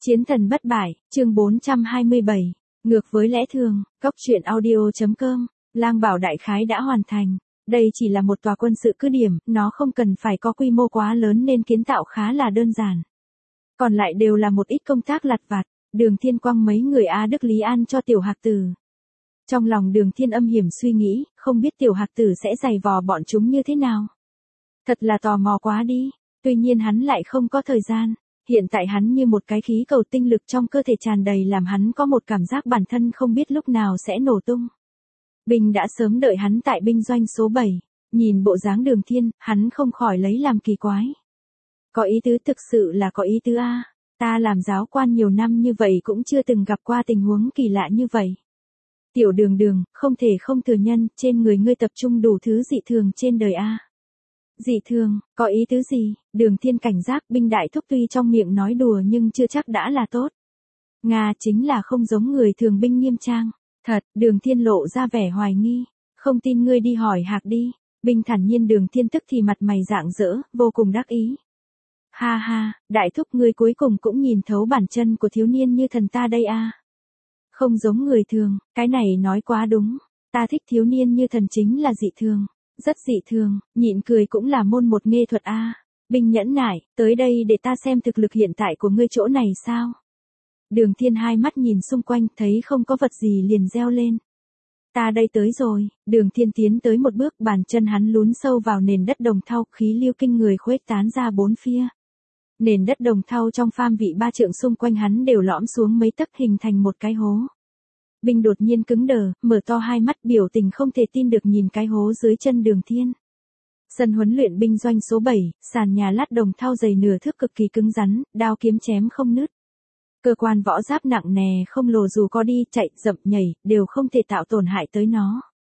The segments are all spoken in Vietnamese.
Chiến thần bất bại, chương 427. Ngược với lẽ thường, Cốc truyện audio.com, Lang Bảo đại khái đã hoàn thành. Đây chỉ là một tòa quân sự cứ điểm, nó không cần phải có quy mô quá lớn nên kiến tạo khá là đơn giản. Còn lại đều là một ít công tác lặt vặt, Đường Thiên quăng mấy người A Đức Lý An cho Tiểu Hạc Tử. Trong lòng Đường Thiên âm hiểm suy nghĩ, không biết Tiểu Hạc Tử sẽ giày vò bọn chúng như thế nào. Thật là tò mò quá đi, tuy nhiên hắn lại không có thời gian. Hiện tại hắn như một cái khí cầu tinh lực trong cơ thể tràn đầy làm hắn có một cảm giác bản thân không biết lúc nào sẽ nổ tung. Binh đã sớm đợi hắn tại binh doanh số 7, nhìn bộ dáng Đường Thiên, hắn không khỏi lấy làm kỳ quái. Có ý tứ, thực sự là có ý tứ a. Ta làm giáo quan nhiều năm như vậy cũng chưa từng gặp qua tình huống kỳ lạ như vậy. Tiểu Đường Đường, không thể không thừa nhận, trên người ngươi tập trung đủ thứ dị thường trên đời a. Dị thường, có ý tứ gì? Đường Thiên cảnh giác, binh đại thúc tuy trong miệng nói đùa nhưng chưa chắc đã là tốt. Nga chính là không giống người thường binh nghiêm trang. Thật, Đường Thiên lộ ra vẻ hoài nghi. Không tin ngươi đi hỏi Hạc đi. Binh thản nhiên. Đường Thiên tức thì mặt mày rạng rỡ, vô cùng đắc ý. Ha ha, đại thúc ngươi cuối cùng cũng nhìn thấu bản chân của thiếu niên như thần ta đây a. Không giống người thường, cái này nói quá đúng. Ta thích thiếu niên như thần chính là dị thường. Rất dị thường, nhịn cười cũng là môn một nghệ thuật a. Binh nhẫn nại, tới đây để ta xem thực lực hiện tại của ngươi chỗ này sao. Đường Thiên hai mắt nhìn xung quanh, thấy không có vật gì liền reo lên. Ta đây tới rồi. Đường Thiên tiến tới một bước, bàn chân hắn lún sâu vào nền đất đồng thau, khí lưu kinh người khuếch tán ra bốn phía. Nền đất đồng thau trong phạm vị 3 trượng xung quanh hắn đều lõm xuống mấy tấc hình thành một cái hố. Binh đột nhiên cứng đờ, mở to hai mắt, biểu tình không thể tin được nhìn cái hố dưới chân Đường Thiên. Sân huấn luyện binh doanh số 7, sàn nhà lát đồng thau dày nửa thước cực kỳ cứng rắn, đao kiếm chém không nứt. Cơ quan võ giáp nặng nề không lồ dù có đi, chạy, dậm, nhảy, đều không thể tạo tổn hại tới nó.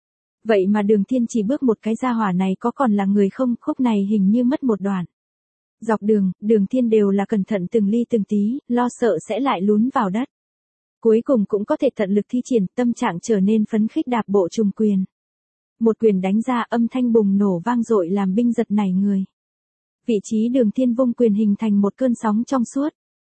Vậy mà Đường Thiên chỉ bước một cái gia hỏa này có còn là người không, khúc này hình như mất một đoạn. Dọc đường, Đường Thiên đều là cẩn thận từng ly từng tí, lo sợ sẽ lại lún vào đất. Cuối cùng cũng có thể tận lực thi triển, tâm trạng trở nên phấn khích đạp bộ trùng quyền. Một quyền đánh ra, âm thanh bùng nổ vang dội làm binh giật nảy người. Vị trí Đường Thiên vung quyền hình thành một cơn sóng trong suốt.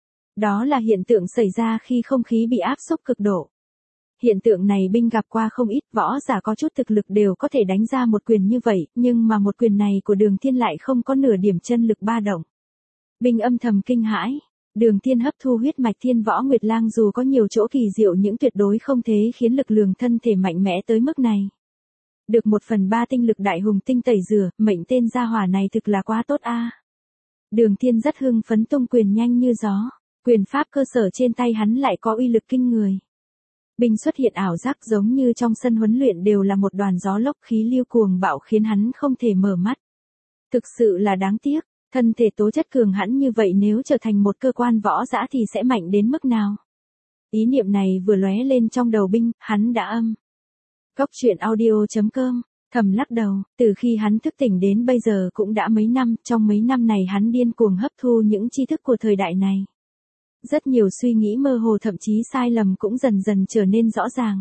Đó là hiện tượng xảy ra khi không khí bị áp xúc cực độ. Hiện tượng này binh gặp qua không ít, võ giả có chút thực lực đều có thể đánh ra một quyền như vậy, nhưng mà một quyền này của Đường Thiên lại không có nửa điểm chân lực ba động. Binh âm thầm kinh hãi. Đường Thiên hấp thu huyết mạch Thiên Võ Nguyệt Lang dù có nhiều chỗ kỳ diệu nhưng tuyệt đối không thể khiến lực lượng thân thể mạnh mẽ tới mức này. Được 1/3 tinh lực đại hùng tinh tẩy rửa, mệnh tên gia hỏa này thực là quá tốt a. Đường Thiên rất hưng phấn tung quyền nhanh như gió, quyền pháp cơ sở trên tay hắn lại có uy lực kinh người. Binh xuất hiện ảo giác giống như trong sân huấn luyện đều là một đoàn gió lốc khí lưu cuồng bạo khiến hắn không thể mở mắt. Thực sự là đáng tiếc. Thân thể tố chất cường hãn như vậy nếu trở thành một cơ quan võ dã thì sẽ mạnh đến mức nào? Ý niệm này vừa lóe lên trong đầu binh, hắn đã âm. Cốc truyện audio.com, thầm lắc đầu, từ khi hắn thức tỉnh đến bây giờ cũng đã mấy năm, trong mấy năm này hắn điên cuồng hấp thu những tri thức của thời đại này. Rất nhiều suy nghĩ mơ hồ thậm chí sai lầm cũng dần dần trở nên rõ ràng.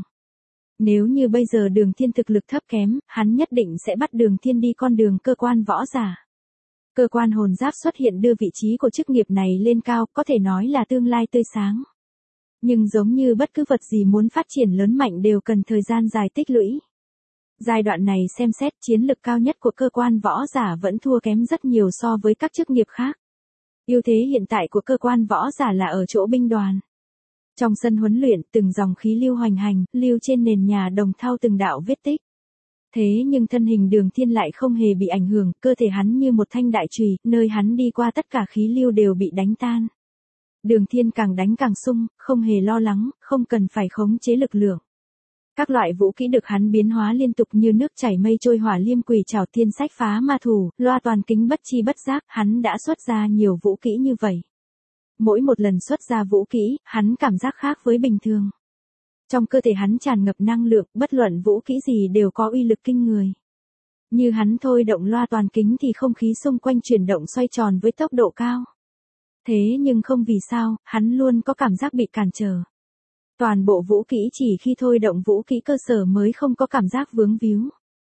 Nếu như bây giờ Đường Thiên thực lực thấp kém, hắn nhất định sẽ bắt Đường Thiên đi con đường cơ quan võ giả. Cơ quan hồn giáp xuất hiện đưa vị trí của chức nghiệp này lên cao, có thể nói là tương lai tươi sáng. Nhưng giống như bất cứ vật gì muốn phát triển lớn mạnh đều cần thời gian dài tích lũy. Giai đoạn này xem xét chiến lực cao nhất của cơ quan võ giả vẫn thua kém rất nhiều so với các chức nghiệp khác. Ưu thế hiện tại của cơ quan võ giả là ở chỗ binh đoàn. Trong sân huấn luyện, từng dòng khí lưu hoành hành, lưu trên nền nhà đồng thau từng đạo vết tích. Thế nhưng thân hình Đường Thiên lại không hề bị ảnh hưởng, cơ thể hắn như một thanh đại chùy, nơi hắn đi qua tất cả khí lưu đều bị đánh tan. Đường Thiên càng đánh càng sung, không hề lo lắng, không cần phải khống chế lực lượng. Các loại vũ kỹ được hắn biến hóa liên tục như nước chảy mây trôi, hỏa liêm quỷ trảo, thiên sách phá ma thủ, loa toàn kính, bất chi bất giác, hắn đã xuất ra nhiều vũ kỹ như vậy. Mỗi một lần xuất ra vũ kỹ, hắn cảm giác khác với bình thường. Trong cơ thể hắn tràn ngập năng lượng, bất luận vũ kỹ gì đều có uy lực kinh người. Như hắn thôi động loa toàn kính thì không khí xung quanh chuyển động xoay tròn với tốc độ cao. Thế nhưng không vì sao, hắn luôn có cảm giác bị cản trở. Toàn bộ vũ kỹ chỉ khi thôi động vũ kỹ cơ sở mới không có cảm giác vướng víu.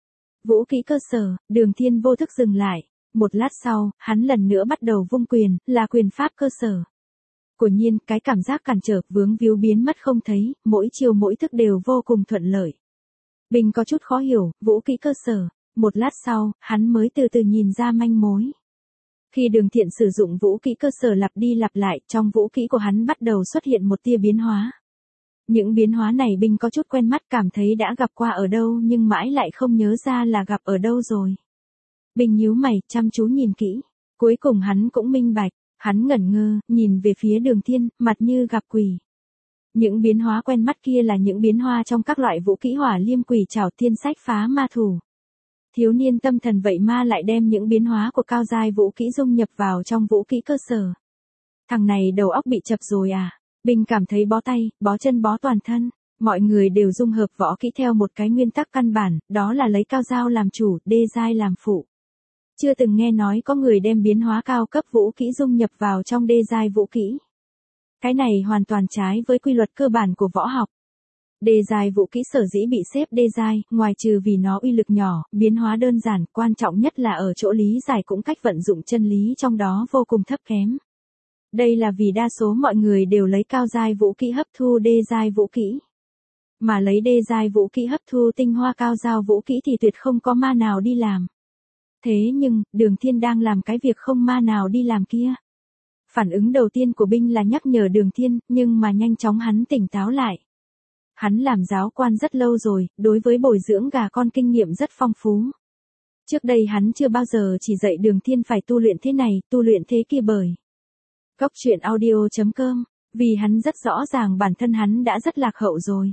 Vũ kỹ cơ sở, Đường Thiên vô thức dừng lại. Một lát sau, hắn lần nữa bắt đầu vung quyền, là quyền pháp cơ sở. Quả nhiên, cái cảm giác cản trở, vướng víu biến mất không thấy, mỗi chiều mỗi thức đều vô cùng thuận lợi. Bình có chút khó hiểu, vũ kỹ cơ sở. Một lát sau, hắn mới từ từ nhìn ra manh mối. Khi Đường Thiện sử dụng vũ kỹ cơ sở lặp đi lặp lại, trong vũ kỹ của hắn bắt đầu xuất hiện một tia biến hóa. Những biến hóa này Bình có chút quen mắt, cảm thấy đã gặp qua ở đâu nhưng mãi lại không nhớ ra là gặp ở đâu rồi. Bình nhíu mày, chăm chú nhìn kỹ. Cuối cùng hắn cũng minh bạch, hắn ngẩn ngơ, nhìn về phía Đường Thiên, mặt như gặp quỷ. Những biến hóa quen mắt kia là những biến hóa trong các loại vũ kỹ Hỏa Liêm Quỷ Trảo Thiên Sách Phá Ma Thủ. Thiếu niên tâm thần vậy mà lại đem những biến hóa của cao giai vũ kỹ dung nhập vào trong vũ kỹ cơ sở. Thằng này đầu óc bị chập rồi à? Bình cảm thấy bó tay, bó chân bó toàn thân. Mọi người đều dung hợp võ kỹ theo một cái nguyên tắc căn bản, đó là lấy cao giai làm chủ, đê giai làm phụ. Chưa từng nghe nói có người đem biến hóa cao cấp vũ kỹ dung nhập vào trong đê giai vũ kỹ. Cái này hoàn toàn trái với quy luật cơ bản của võ học. Đê giai vũ kỹ sở dĩ bị xếp đê giai, ngoài trừ vì nó uy lực nhỏ, biến hóa đơn giản, quan trọng nhất là ở chỗ lý giải cũng cách vận dụng chân lý trong đó vô cùng thấp kém. Đây là vì đa số mọi người đều lấy cao giai vũ kỹ hấp thu đê giai vũ kỹ. Mà lấy đê giai vũ kỹ hấp thu tinh hoa cao giai vũ kỹ thì tuyệt không có ma nào đi làm. Thế nhưng, Đường Thiên đang làm cái việc không ma nào đi làm kia. Phản ứng đầu tiên của Binh là nhắc nhở Đường Thiên, nhưng mà nhanh chóng hắn tỉnh táo lại. Hắn làm giáo quan rất lâu rồi, đối với bồi dưỡng gà con kinh nghiệm rất phong phú. Trước đây hắn chưa bao giờ chỉ dạy Đường Thiên phải tu luyện thế này, tu luyện thế kia bởi. Góc truyện audio.com, vì hắn rất rõ ràng bản thân hắn đã rất lạc hậu rồi.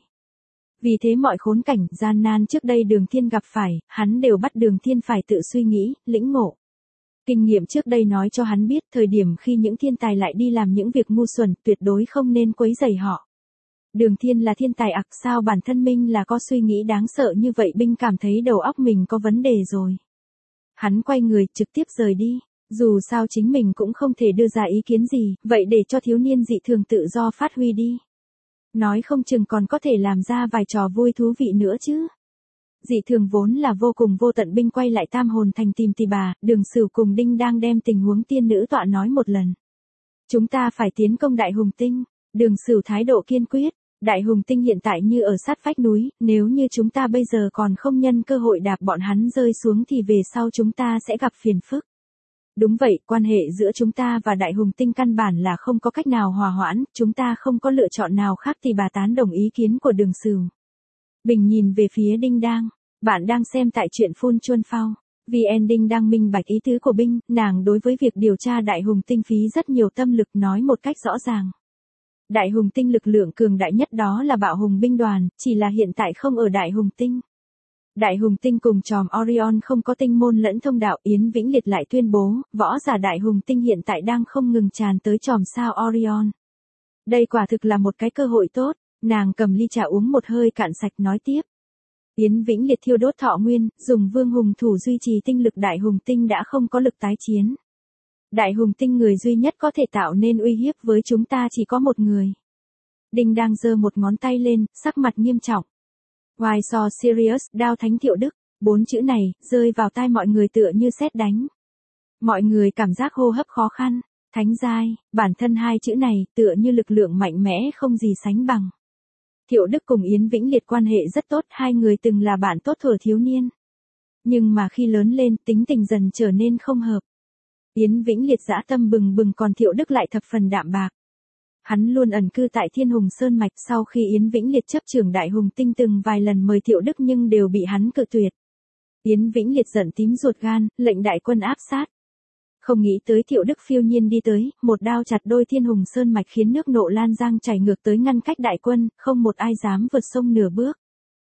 Vì thế mọi khốn cảnh, gian nan trước đây Đường Thiên gặp phải, hắn đều bắt Đường Thiên phải tự suy nghĩ, lĩnh ngộ. Kinh nghiệm trước đây nói cho hắn biết thời điểm khi những thiên tài lại đi làm những việc ngu xuẩn, tuyệt đối không nên quấy rầy họ. Đường Thiên là thiên tài sao bản thân mình là có suy nghĩ đáng sợ như vậy? Binh cảm thấy đầu óc mình có vấn đề rồi. Hắn quay người trực tiếp rời đi, dù sao chính mình cũng không thể đưa ra ý kiến gì, vậy để cho thiếu niên dị thường tự do phát huy đi. Nói không chừng còn có thể làm ra vài trò vui thú vị nữa chứ. Dị thường vốn là vô cùng vô tận. Binh quay lại Tam Hồn Thành tìm Tỳ Bà, Đường Sửu cùng Đinh đang đem tình huống tiên nữ tọa nói một lần. Chúng ta phải tiến công Đại Hùng Tinh. Đường Sửu thái độ kiên quyết. Đại Hùng Tinh hiện tại như ở sát vách núi, nếu như chúng ta bây giờ còn không nhân cơ hội đạp bọn hắn rơi xuống thì về sau chúng ta sẽ gặp phiền phức. Đúng vậy, quan hệ giữa chúng ta và Đại Hùng Tinh căn bản là không có cách nào hòa hoãn, chúng ta không có lựa chọn nào khác. Thì bà tán đồng ý kiến của Đường Sửu. Bình nhìn về phía Đinh Đang, bạn đang xem tại truyện Phun Chuân Phao. VN Đinh đang minh bạch ý tứ của Binh, nàng đối với việc điều tra Đại Hùng Tinh phí rất nhiều tâm lực, nói một cách rõ ràng. Đại Hùng Tinh lực lượng cường đại nhất đó là Bạo Hùng binh đoàn, chỉ là hiện tại không ở Đại Hùng Tinh. Đại Hùng Tinh cùng chòm Orion không có tinh môn lẫn thông đạo. Yến Vĩnh Liệt lại tuyên bố, võ giả Đại Hùng Tinh hiện tại đang không ngừng tràn tới chòm sao Orion. Đây quả thực là một cái cơ hội tốt. Nàng cầm ly trà uống một hơi cạn sạch nói tiếp. Yến Vĩnh Liệt thiêu đốt thọ nguyên, dùng Vương Hùng thủ duy trì tinh lực. Đại Hùng Tinh đã không có lực tái chiến. Đại Hùng Tinh người duy nhất có thể tạo nên uy hiếp với chúng ta chỉ có một người. Đinh đang giơ một ngón tay lên, sắc mặt nghiêm trọng. Why so serious, Đao Thánh Thiệu Đức, 4 chữ này, rơi vào tai mọi người tựa như sét đánh. Mọi người cảm giác hô hấp khó khăn. Thánh giai, bản thân hai chữ này, tựa như lực lượng mạnh mẽ không gì sánh bằng. Thiệu Đức cùng Yến Vĩnh Liệt quan hệ rất tốt, hai người từng là bạn tốt thuở thiếu niên. Nhưng mà khi lớn lên, tính tình dần trở nên không hợp. Yến Vĩnh Liệt dã tâm bừng bừng, còn Thiệu Đức lại thập phần đạm bạc. Hắn luôn ẩn cư tại Thiên Hùng Sơn Mạch. Sau khi Yến Vĩnh Liệt chấp trưởng Đại Hùng Tinh từng vài lần mời Thiệu Đức nhưng đều bị hắn cự tuyệt. Yến Vĩnh Liệt giận tím ruột gan, lệnh đại quân áp sát. Không nghĩ tới Thiệu Đức phiêu nhiên đi tới, một đao chặt đôi Thiên Hùng Sơn Mạch khiến nước nộ lan giang chảy ngược tới ngăn cách đại quân, không một ai dám vượt sông nửa bước.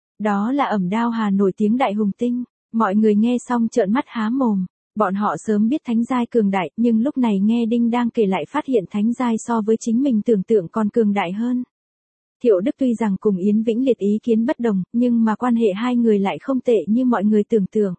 Đó là ẩm đao hà nổi tiếng Đại Hùng Tinh. Mọi người nghe xong trợn mắt há mồm. Bọn họ sớm biết thánh giai cường đại, nhưng lúc này nghe Đinh đang kể lại phát hiện thánh giai so với chính mình tưởng tượng còn cường đại hơn. Thiệu Đức tuy rằng cùng Yến Vĩnh Liệt ý kiến bất đồng, nhưng mà quan hệ hai người lại không tệ như mọi người tưởng tượng.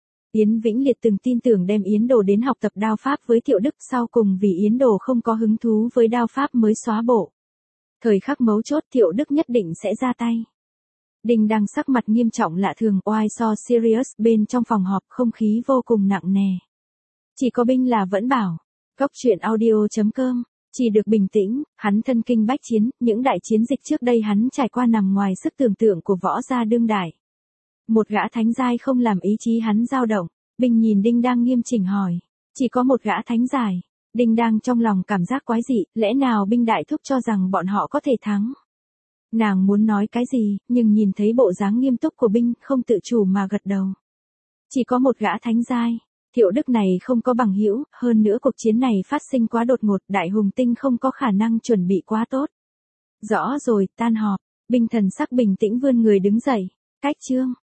Yến Vĩnh Liệt từng tin tưởng đem Yến Đồ đến học tập đao pháp với Thiệu Đức, sau cùng vì Yến Đồ không có hứng thú với đao pháp mới xóa bộ. Thời khắc mấu chốt Thiệu Đức nhất định sẽ ra tay. Đinh đang sắc mặt nghiêm trọng lạ thường. Why so serious, bên trong phòng họp không khí vô cùng nặng nề. Chỉ có Binh là vẫn bảo. Góc truyện audio.com, Chỉ được bình tĩnh, hắn thân kinh bách chiến, những đại chiến dịch trước đây hắn trải qua nằm ngoài sức tưởng tượng của võ gia đương đại. Một gã thánh giai không làm ý chí hắn dao động. Binh nhìn Đinh Đang nghiêm chỉnh hỏi. Chỉ có một gã thánh giai. Đinh Đang trong lòng cảm giác quái dị, lẽ nào Binh đại thúc cho rằng bọn họ có thể thắng. Nàng muốn nói cái gì, nhưng nhìn thấy bộ dáng nghiêm túc của Binh, không tự chủ mà gật đầu. Chỉ có một gã thánh giai. Thiệu Đức này không có bằng hữu, hơn nữa cuộc chiến này phát sinh quá đột ngột, Đại Hùng Tinh không có khả năng chuẩn bị quá tốt. Rõ rồi, tan họp. Binh thần sắc bình tĩnh vươn người đứng dậy. Cách chương.